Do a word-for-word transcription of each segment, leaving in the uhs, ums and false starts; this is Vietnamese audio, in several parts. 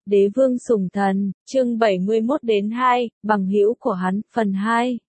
Đế vương sủng thần, chương bảy mươi mốt đến hai, bằng hữu của hắn, phần hai.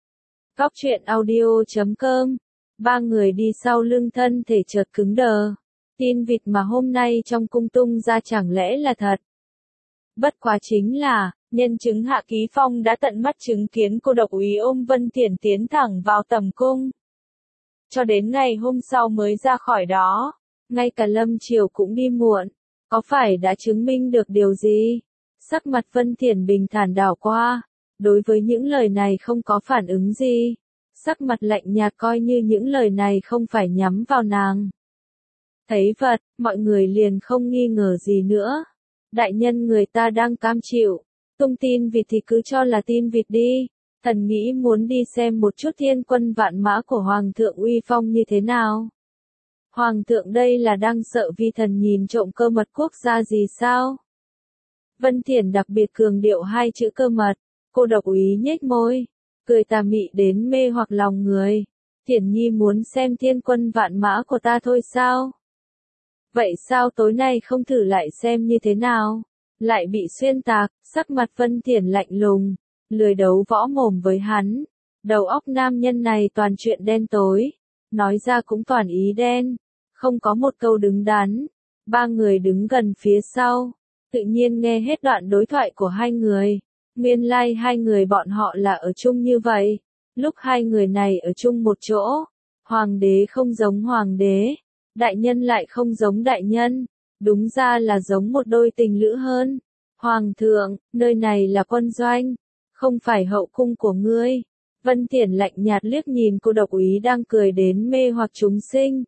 Góc truyện audio.com. Ba người đi sau lưng thân thể chợt cứng đờ. Tin vịt mà hôm nay trong cung tung ra chẳng lẽ là thật. Bất quá chính là, nhân chứng Hạ Ký Phong đã tận mắt chứng kiến cô độc úy ôm Vân Thiển tiến thẳng vào tầm cung. Cho đến ngày hôm sau mới ra khỏi đó, ngay cả Lâm Triều cũng đi muộn. Có phải đã chứng minh được điều gì? Sắc mặt Vân Thiển bình thản đảo qua, đối với những lời này không có phản ứng gì. Sắc mặt lạnh nhạt coi như những lời này không phải nhắm vào nàng. Thấy vật, mọi người liền không nghi ngờ gì nữa. Đại nhân người ta đang cam chịu, tung tin vịt thì cứ cho là tin vịt đi. Thần nghĩ muốn đi xem một chút thiên quân vạn mã của Hoàng thượng uy phong như thế nào. Hoàng thượng đây là đang sợ vi thần nhìn trộm cơ mật quốc gia gì sao? Vân Thiển đặc biệt cường điệu hai chữ cơ mật, cô độc úy nhếch môi, cười tà mị đến mê hoặc lòng người. Thiển nhi muốn xem thiên quân vạn mã của ta thôi sao? Vậy sao tối nay không thử lại xem như thế nào? Lại bị xuyên tạc, sắc mặt Vân Thiển lạnh lùng, lười đấu võ mồm với hắn. Đầu óc nam nhân này toàn chuyện đen tối, nói ra cũng toàn ý đen. Không có một câu đứng đắn. Ba người đứng gần phía sau, tự nhiên nghe hết đoạn đối thoại của hai người. Nguyên lai like hai người bọn họ là ở chung như vậy. Lúc hai người này ở chung một chỗ, hoàng đế không giống hoàng đế, đại nhân lại không giống đại nhân, đúng ra là giống một đôi tình lữ hơn. Hoàng thượng, nơi này là quân doanh, không phải hậu cung của ngươi. Vân Thiển lạnh nhạt liếc nhìn cô độc úy đang cười đến mê hoặc chúng sinh.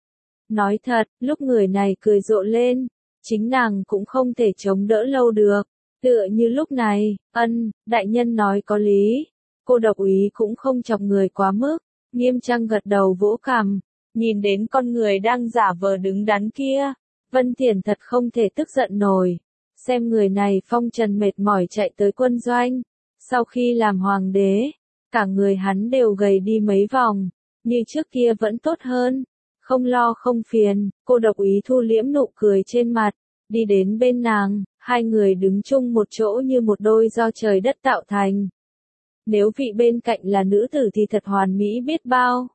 Nói thật, lúc người này cười rộ lên, chính nàng cũng không thể chống đỡ lâu được. Tựa như lúc này, ân, đại nhân nói có lý. Cô độc úy cũng không chọc người quá mức, nghiêm trang gật đầu vỗ cằm, nhìn đến con người đang giả vờ đứng đắn kia. Vân Thiển thật không thể tức giận nổi. Xem người này phong trần mệt mỏi chạy tới quân doanh. Sau khi làm hoàng đế, cả người hắn đều gầy đi mấy vòng, như trước kia vẫn tốt hơn. Không lo không phiền, cô độc úy thu liễm nụ cười trên mặt, đi đến bên nàng, hai người đứng chung một chỗ như một đôi do trời đất tạo thành. Nếu vị bên cạnh là nữ tử thì thật hoàn mỹ biết bao.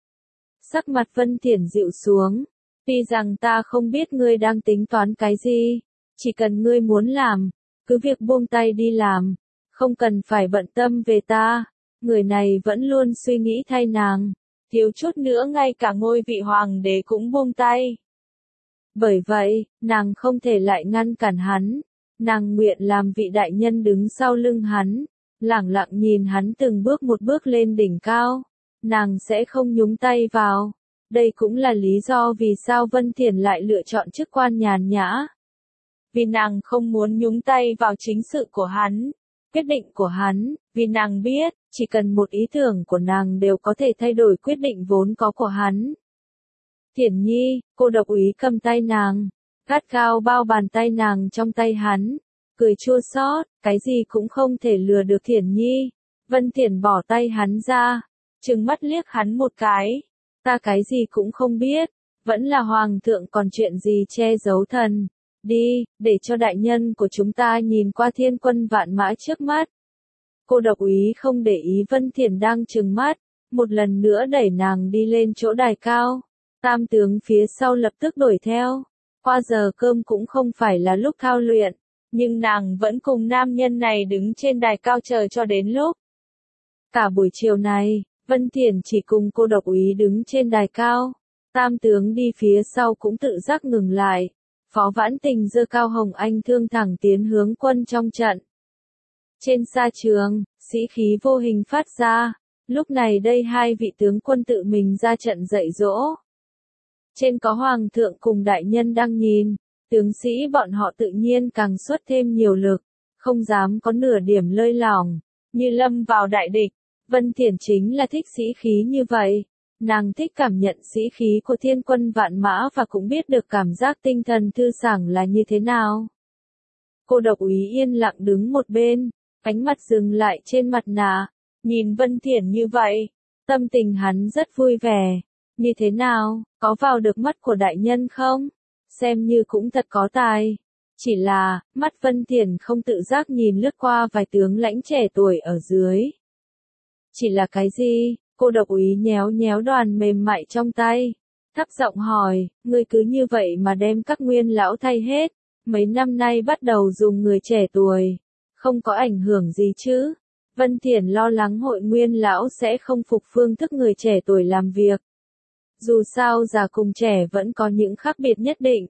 Sắc mặt Vân Thiển dịu xuống, tuy rằng ta không biết ngươi đang tính toán cái gì, chỉ cần ngươi muốn làm, cứ việc buông tay đi làm, không cần phải bận tâm về ta. Người này vẫn luôn suy nghĩ thay nàng. Thiếu chút nữa ngay cả ngôi vị hoàng đế cũng buông tay. Bởi vậy, nàng không thể lại ngăn cản hắn. Nàng nguyện làm vị đại nhân đứng sau lưng hắn, lẳng lặng nhìn hắn từng bước một bước lên đỉnh cao. Nàng sẽ không nhúng tay vào. Đây cũng là lý do vì sao Vân Thiển lại lựa chọn chức quan nhàn nhã. Vì nàng không muốn nhúng tay vào chính sự của hắn, quyết định của hắn, vì nàng biết, chỉ cần một ý tưởng của nàng đều có thể thay đổi quyết định vốn có của hắn. Thiển nhi, cô độc úy cầm tay nàng, gắt gao bao bàn tay nàng trong tay hắn, cười chua xót, cái gì cũng không thể lừa được Thiển nhi. Vân Thiển bỏ tay hắn ra, trừng mắt liếc hắn một cái, ta cái gì cũng không biết, vẫn là hoàng thượng còn chuyện gì che giấu thần. Đi, để cho đại nhân của chúng ta nhìn qua thiên quân vạn mã trước mắt. Cô độc úy không để ý Vân Thiển đang trừng mắt, một lần nữa đẩy nàng đi lên chỗ đài cao. Tam tướng phía sau lập tức đuổi theo. Qua giờ cơm cũng không phải là lúc thao luyện, nhưng nàng vẫn cùng nam nhân này đứng trên đài cao chờ cho đến lúc. Cả buổi chiều này, Vân Thiển chỉ cùng cô độc úy đứng trên đài cao. Tam tướng đi phía sau cũng tự giác ngừng lại. Phó Vãn Tình giơ cao hồng anh thương thẳng tiến hướng quân trong trận. Trên sa trường, sĩ khí vô hình phát ra. Lúc này đây hai vị tướng quân tự mình ra trận dạy dỗ. Trên có hoàng thượng cùng đại nhân đang nhìn, tướng sĩ bọn họ tự nhiên càng xuất thêm nhiều lực, không dám có nửa điểm lơi lỏng, như lâm vào đại địch. Vân Thiển chính là thích sĩ khí như vậy. Nàng thích cảm nhận sĩ khí của thiên quân vạn mã và cũng biết được cảm giác tinh thần thư sảng là như thế nào. Cô độc úy yên lặng đứng một bên, ánh mắt dừng lại trên mặt nạ, nhìn Vân Thiển như vậy, tâm tình hắn rất vui vẻ. Như thế nào, có vào được mắt của đại nhân không? Xem như cũng thật có tài. Chỉ là, mắt Vân Thiền không tự giác nhìn lướt qua vài tướng lãnh trẻ tuổi ở dưới. Chỉ là cái gì? Cô độc úy nhéo nhéo đoàn mềm mại trong tay. Thấp giọng hỏi, ngươi cứ như vậy mà đem các nguyên lão thay hết. Mấy năm nay bắt đầu dùng người trẻ tuổi. Không có ảnh hưởng gì chứ? Vân Thiền lo lắng hội nguyên lão sẽ không phục phương thức người trẻ tuổi làm việc. Dù sao già cùng trẻ vẫn có những khác biệt nhất định.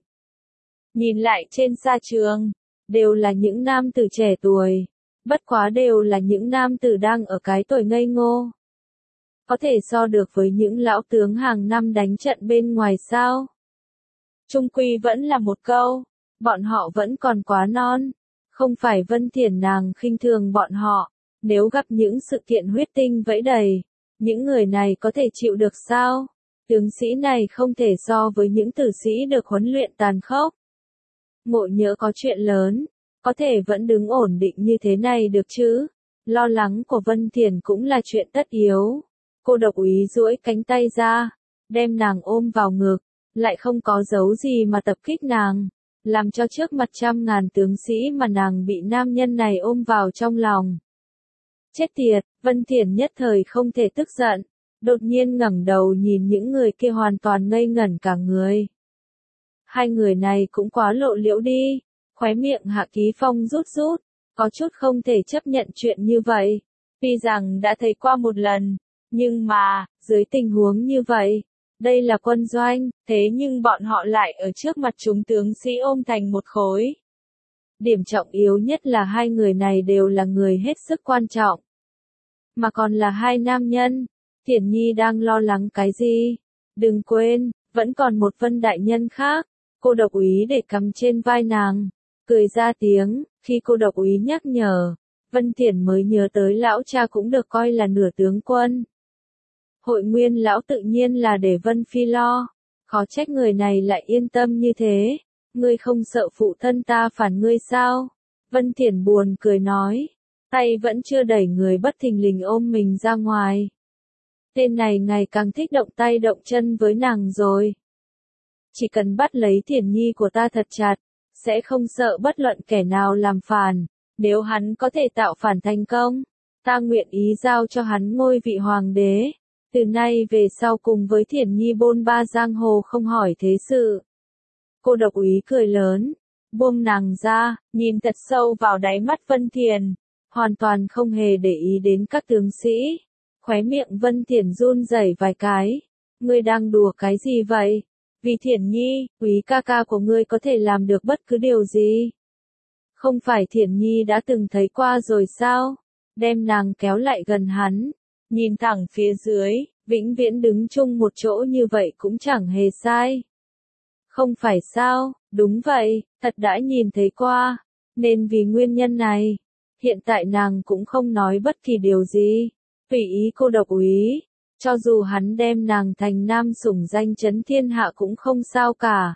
Nhìn lại trên sa trường, đều là những nam tử trẻ tuổi. Bất quá đều là những nam tử đang ở cái tuổi ngây ngô. Có thể so được với những lão tướng hàng năm đánh trận bên ngoài sao? Trung quy vẫn là một câu, bọn họ vẫn còn quá non. Không phải Vân Thiền nàng khinh thường bọn họ, nếu gặp những sự kiện huyết tinh vẫy đầy, những người này có thể chịu được sao? Tướng sĩ này không thể so với những tử sĩ được huấn luyện tàn khốc. Ngộ nhỡ có chuyện lớn, có thể vẫn đứng ổn định như thế này được chứ? Lo lắng của Vân Thiền cũng là chuyện tất yếu. Cô độc úy duỗi cánh tay ra, đem nàng ôm vào ngực, lại không có dấu gì mà tập kích nàng, làm cho trước mặt trăm ngàn tướng sĩ mà nàng bị nam nhân này ôm vào trong lòng. Chết tiệt, Vân Thiền nhất thời không thể tức giận, đột nhiên ngẩng đầu nhìn những người kia hoàn toàn ngây ngẩn cả người. Hai người này cũng quá lộ liễu đi, khóe miệng Hạ Ký Phong rút rút, có chút không thể chấp nhận chuyện như vậy. Tuy rằng đã thấy qua một lần, nhưng mà, dưới tình huống như vậy, đây là quân doanh, thế nhưng bọn họ lại ở trước mặt chúng tướng sĩ ôm thành một khối. Điểm trọng yếu nhất là hai người này đều là người hết sức quan trọng. Mà còn là hai nam nhân, Thiển Nhi đang lo lắng cái gì? Đừng quên, vẫn còn một Vân đại nhân khác. Cô độc úy để cắm trên vai nàng, cười ra tiếng, khi cô độc úy nhắc nhở, Vân Thiển mới nhớ tới lão cha cũng được coi là nửa tướng quân. Hội nguyên lão tự nhiên là để Vân Phi lo, khó trách người này lại yên tâm như thế, ngươi không sợ phụ thân ta phản ngươi sao? Vân Thiển buồn cười nói, tay vẫn chưa đẩy người bất thình lình ôm mình ra ngoài. Tên này ngày càng thích động tay động chân với nàng rồi. Chỉ cần bắt lấy Thiển Nhi của ta thật chặt, sẽ không sợ bất luận kẻ nào làm phản. Nếu hắn có thể tạo phản thành công, ta nguyện ý giao cho hắn ngôi vị hoàng đế. Từ nay về sau cùng với Thiển Nhi bôn ba giang hồ không hỏi thế sự. Cô độc úy cười lớn, buông nàng ra, nhìn thật sâu vào đáy mắt Vân Thiền, hoàn toàn không hề để ý đến các tướng sĩ. Khóe miệng Vân Thiền run rẩy vài cái. Ngươi đang đùa cái gì vậy? Vì Thiển Nhi, úy ca ca của ngươi có thể làm được bất cứ điều gì. Không phải Thiển Nhi đã từng thấy qua rồi sao? Đem nàng kéo lại gần hắn, nhìn thẳng phía dưới, vĩnh viễn đứng chung một chỗ như vậy cũng chẳng hề sai. Không phải sao? Đúng vậy, thật đã nhìn thấy qua. Nên vì nguyên nhân này, hiện tại nàng cũng không nói bất kỳ điều gì. Tùy ý cô độc úy, cho dù hắn đem nàng thành nam sủng danh chấn thiên hạ cũng không sao cả.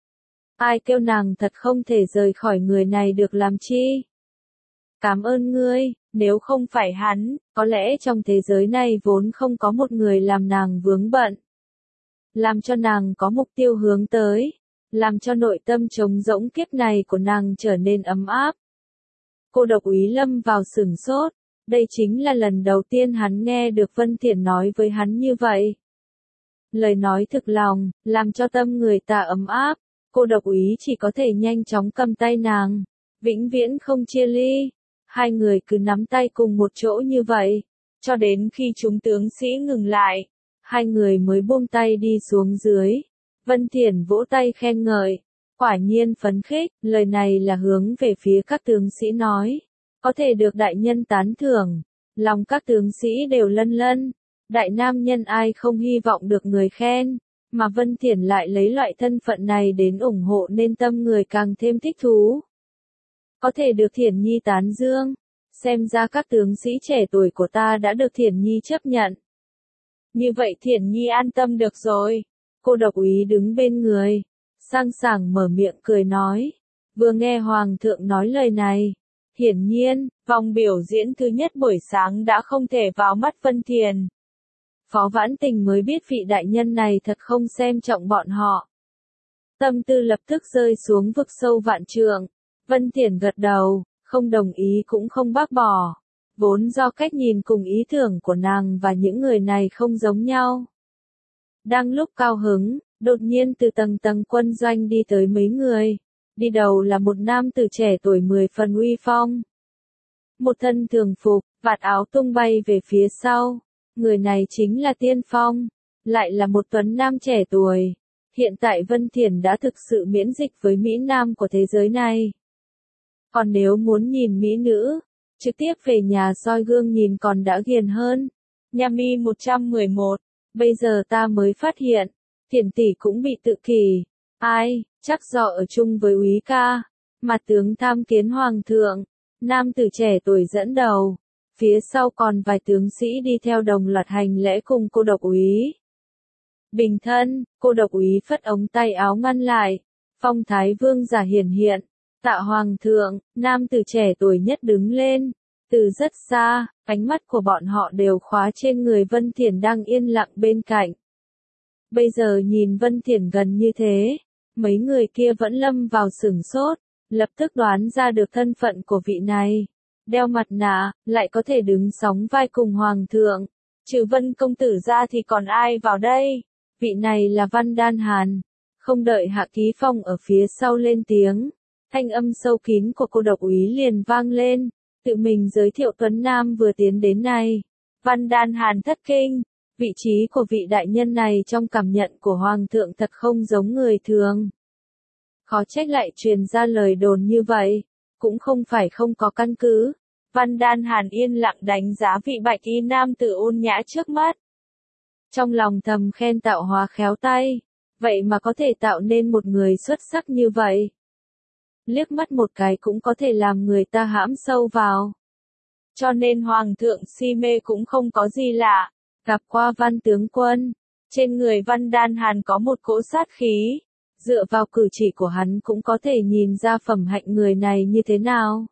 Ai kêu nàng thật không thể rời khỏi người này được làm chi? Cảm ơn ngươi, nếu không phải hắn, có lẽ trong thế giới này vốn không có một người làm nàng vướng bận. Làm cho nàng có mục tiêu hướng tới, làm cho nội tâm trống rỗng kiếp này của nàng trở nên ấm áp. Cô độc úy lâm vào sửng sốt, đây chính là lần đầu tiên hắn nghe được Vân Thiển nói với hắn như vậy. Lời nói thực lòng, làm cho tâm người ta ấm áp. Cô độc úy chỉ có thể nhanh chóng cầm tay nàng, vĩnh viễn không chia ly. Hai người cứ nắm tay cùng một chỗ như vậy, cho đến khi chúng tướng sĩ ngừng lại, hai người mới buông tay đi xuống dưới. Vân Thiển vỗ tay khen ngợi, quả nhiên phấn khích, lời này là hướng về phía các tướng sĩ nói, có thể được đại nhân tán thưởng, lòng các tướng sĩ đều lân lân, đại nam nhân ai không hy vọng được người khen. Mà Vân Thiển lại lấy loại thân phận này đến ủng hộ nên tâm người càng thêm thích thú. Có thể được Thiển Nhi tán dương, xem ra các tướng sĩ trẻ tuổi của ta đã được Thiển Nhi chấp nhận. Như vậy Thiển Nhi an tâm được rồi. Cô độc úy đứng bên người, sang sảng mở miệng cười nói. Vừa nghe Hoàng thượng nói lời này, hiển nhiên, vòng biểu diễn thứ nhất buổi sáng đã không thể vào mắt Vân Thiền. Phó Vãn Tình mới biết vị đại nhân này thật không xem trọng bọn họ. Tâm tư lập tức rơi xuống vực sâu vạn trượng, Vân Thiển gật đầu, không đồng ý cũng không bác bỏ. Vốn do cách nhìn cùng ý tưởng của nàng và những người này không giống nhau. Đang lúc cao hứng, đột nhiên từ tầng tầng quân doanh đi tới mấy người. Đi đầu là một nam tử trẻ tuổi mười phần uy phong. Một thân thường phục, vạt áo tung bay về phía sau. Người này chính là Tiên Phong, lại là một tuấn nam trẻ tuổi. Hiện tại Vân Thiển đã thực sự miễn dịch với Mỹ Nam của thế giới này. Còn nếu muốn nhìn Mỹ nữ, trực tiếp về nhà soi gương nhìn còn đã ghiền hơn. Nhami một trăm mười một, bây giờ ta mới phát hiện, Thiển tỷ cũng bị tự kỷ. Ai, chắc do ở chung với úy ca. Mặt tướng tham kiến hoàng thượng, nam tử trẻ tuổi dẫn đầu. Phía sau còn vài tướng sĩ đi theo đồng loạt hành lễ cùng cô độc úy. Bình thân, cô độc úy phất ống tay áo ngăn lại. Phong thái vương giả hiển hiện. Tạ hoàng thượng, nam tử trẻ tuổi nhất đứng lên. Từ rất xa, ánh mắt của bọn họ đều khóa trên người Vân Thiển đang yên lặng bên cạnh. Bây giờ nhìn Vân Thiển gần như thế, mấy người kia vẫn lâm vào sửng sốt, lập tức đoán ra được thân phận của vị này. Đeo mặt nạ, lại có thể đứng sóng vai cùng hoàng thượng. Trừ Vân công tử ra thì còn ai vào đây? Vị này là Văn Đan Hàn. Không đợi Hạ Ký Phong ở phía sau lên tiếng, thanh âm sâu kín của cô độc úy liền vang lên, tự mình giới thiệu tuấn nam vừa tiến đến này. Văn Đan Hàn thất kinh, vị trí của vị đại nhân này trong cảm nhận của hoàng thượng thật không giống người thường. Khó trách lại truyền ra lời đồn như vậy, cũng không phải không có căn cứ. Văn Đan Hàn yên lặng đánh giá vị bạch y nam tử ôn nhã trước mắt. Trong lòng thầm khen tạo hóa khéo tay, vậy mà có thể tạo nên một người xuất sắc như vậy. Liếc mắt một cái cũng có thể làm người ta hãm sâu vào. Cho nên hoàng thượng si mê cũng không có gì lạ. Gặp qua Văn tướng quân, trên người Văn Đan Hàn có một cỗ sát khí. Dựa vào cử chỉ của hắn cũng có thể nhìn ra phẩm hạnh người này như thế nào.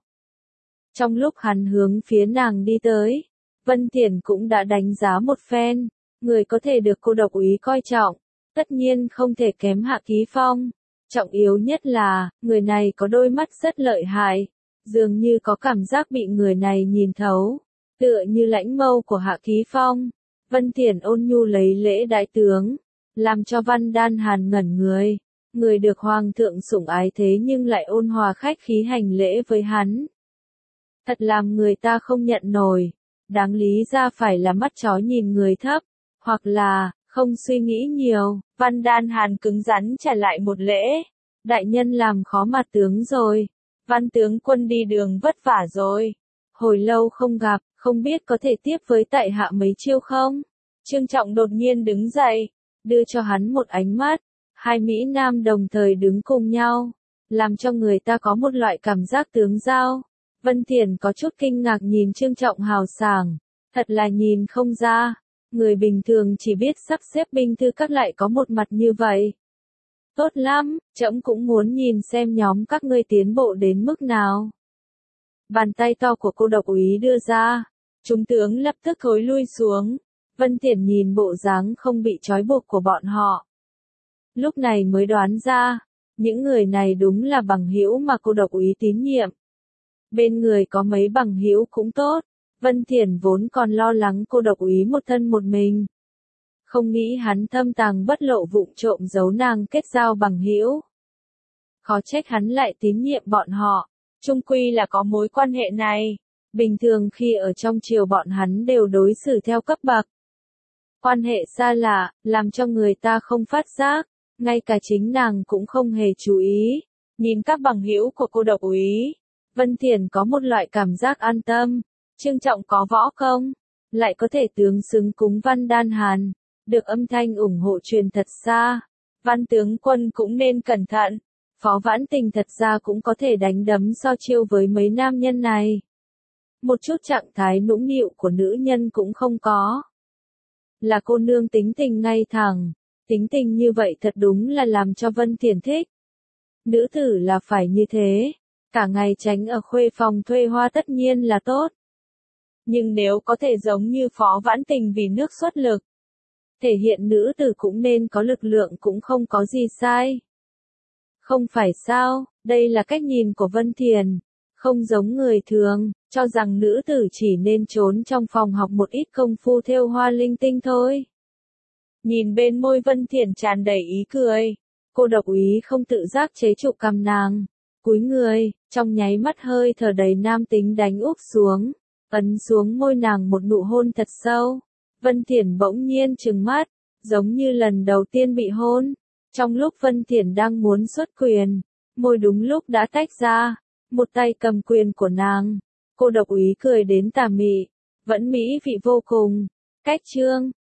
Trong lúc hắn hướng phía nàng đi tới, Vân Thiển cũng đã đánh giá một phen. Người có thể được cô độc úy coi trọng, tất nhiên không thể kém Hạ Ký Phong. Trọng yếu nhất là, người này có đôi mắt rất lợi hại, dường như có cảm giác bị người này nhìn thấu, tựa như lãnh mâu của Hạ Ký Phong. Vân Thiển ôn nhu lấy lễ đại tướng, làm cho Văn Đan Hàn ngẩn người. Người được hoàng thượng sủng ái thế nhưng lại ôn hòa khách khí hành lễ với hắn. Thật làm người ta không nhận nổi, đáng lý ra phải là mắt chó nhìn người thấp, hoặc là, không suy nghĩ nhiều. Văn Đan Hàn cứng rắn trả lại một lễ. Đại nhân làm khó mặt tướng rồi. Văn tướng quân đi đường vất vả rồi. Hồi lâu không gặp, không biết có thể tiếp với tại hạ mấy chiêu không? Trương Trọng đột nhiên đứng dậy, đưa cho hắn một ánh mắt. Hai Mỹ Nam đồng thời đứng cùng nhau, làm cho người ta có một loại cảm giác tướng giao. Vân Thiển có chút kinh ngạc nhìn Trương Trọng hào sảng, thật là nhìn không ra, người bình thường chỉ biết sắp xếp binh thư các lại có một mặt như vậy. Tốt lắm, trẫm cũng muốn nhìn xem nhóm các ngươi tiến bộ đến mức nào. Bàn tay to của cô độc úy đưa ra, chúng tướng lập tức thối lui xuống. Vân Thiển nhìn bộ dáng không bị trói buộc của bọn họ. Lúc này mới đoán ra, những người này đúng là bằng hữu mà cô độc úy tín nhiệm. Bên người có mấy bằng hữu cũng tốt, Vân Thiển vốn còn lo lắng cô độc úy một thân một mình. Không nghĩ hắn thâm tàng bất lộ vụng trộm giấu nàng kết giao bằng hữu. Khó trách hắn lại tín nhiệm bọn họ, chung quy là có mối quan hệ này. Bình thường khi ở trong triều bọn hắn đều đối xử theo cấp bậc. Quan hệ xa lạ, làm cho người ta không phát giác. Ngay cả chính nàng cũng không hề chú ý. Nhìn các bằng hữu của cô độc úy, Vân Thiển có một loại cảm giác an tâm. Trương Trọng có võ công, lại có thể tướng xứng cúng Văn Đan Hàn, được âm thanh ủng hộ truyền thật xa. Văn tướng quân cũng nên cẩn thận. Phó Vãn Tình thật ra cũng có thể đánh đấm so chiêu với mấy nam nhân này. Một chút trạng thái nũng nịu của nữ nhân cũng không có. Là cô nương tính tình ngay thẳng. Tính tình như vậy thật đúng là làm cho Vân Thiển thích. Nữ tử là phải như thế. Cả ngày tránh ở khuê phòng thuê hoa tất nhiên là tốt. Nhưng nếu có thể giống như Phó Vãn Tình vì nước xuất lực, thể hiện nữ tử cũng nên có lực lượng cũng không có gì sai. Không phải sao, Đây là cách nhìn của Vân Thiền, không giống người thường, cho rằng nữ tử chỉ nên trốn trong phòng học một ít công phu thêu hoa linh tinh thôi. Nhìn bên môi Vân Thiền tràn đầy ý cười, cô độc úy không tự giác chế trụ cằm nàng, cúi người, trong nháy mắt hơi thở đầy nam tính đánh úp xuống, ấn xuống môi nàng một nụ hôn thật sâu. Vân Thiền bỗng nhiên trừng mắt, giống như lần đầu tiên bị hôn. Trong lúc Vân Thiền đang muốn xuất quyền, môi đúng lúc đã tách ra, một tay cầm quyền của nàng. Cô độc úy cười đến tà mị, vẫn mỹ vị vô cùng. Cách chương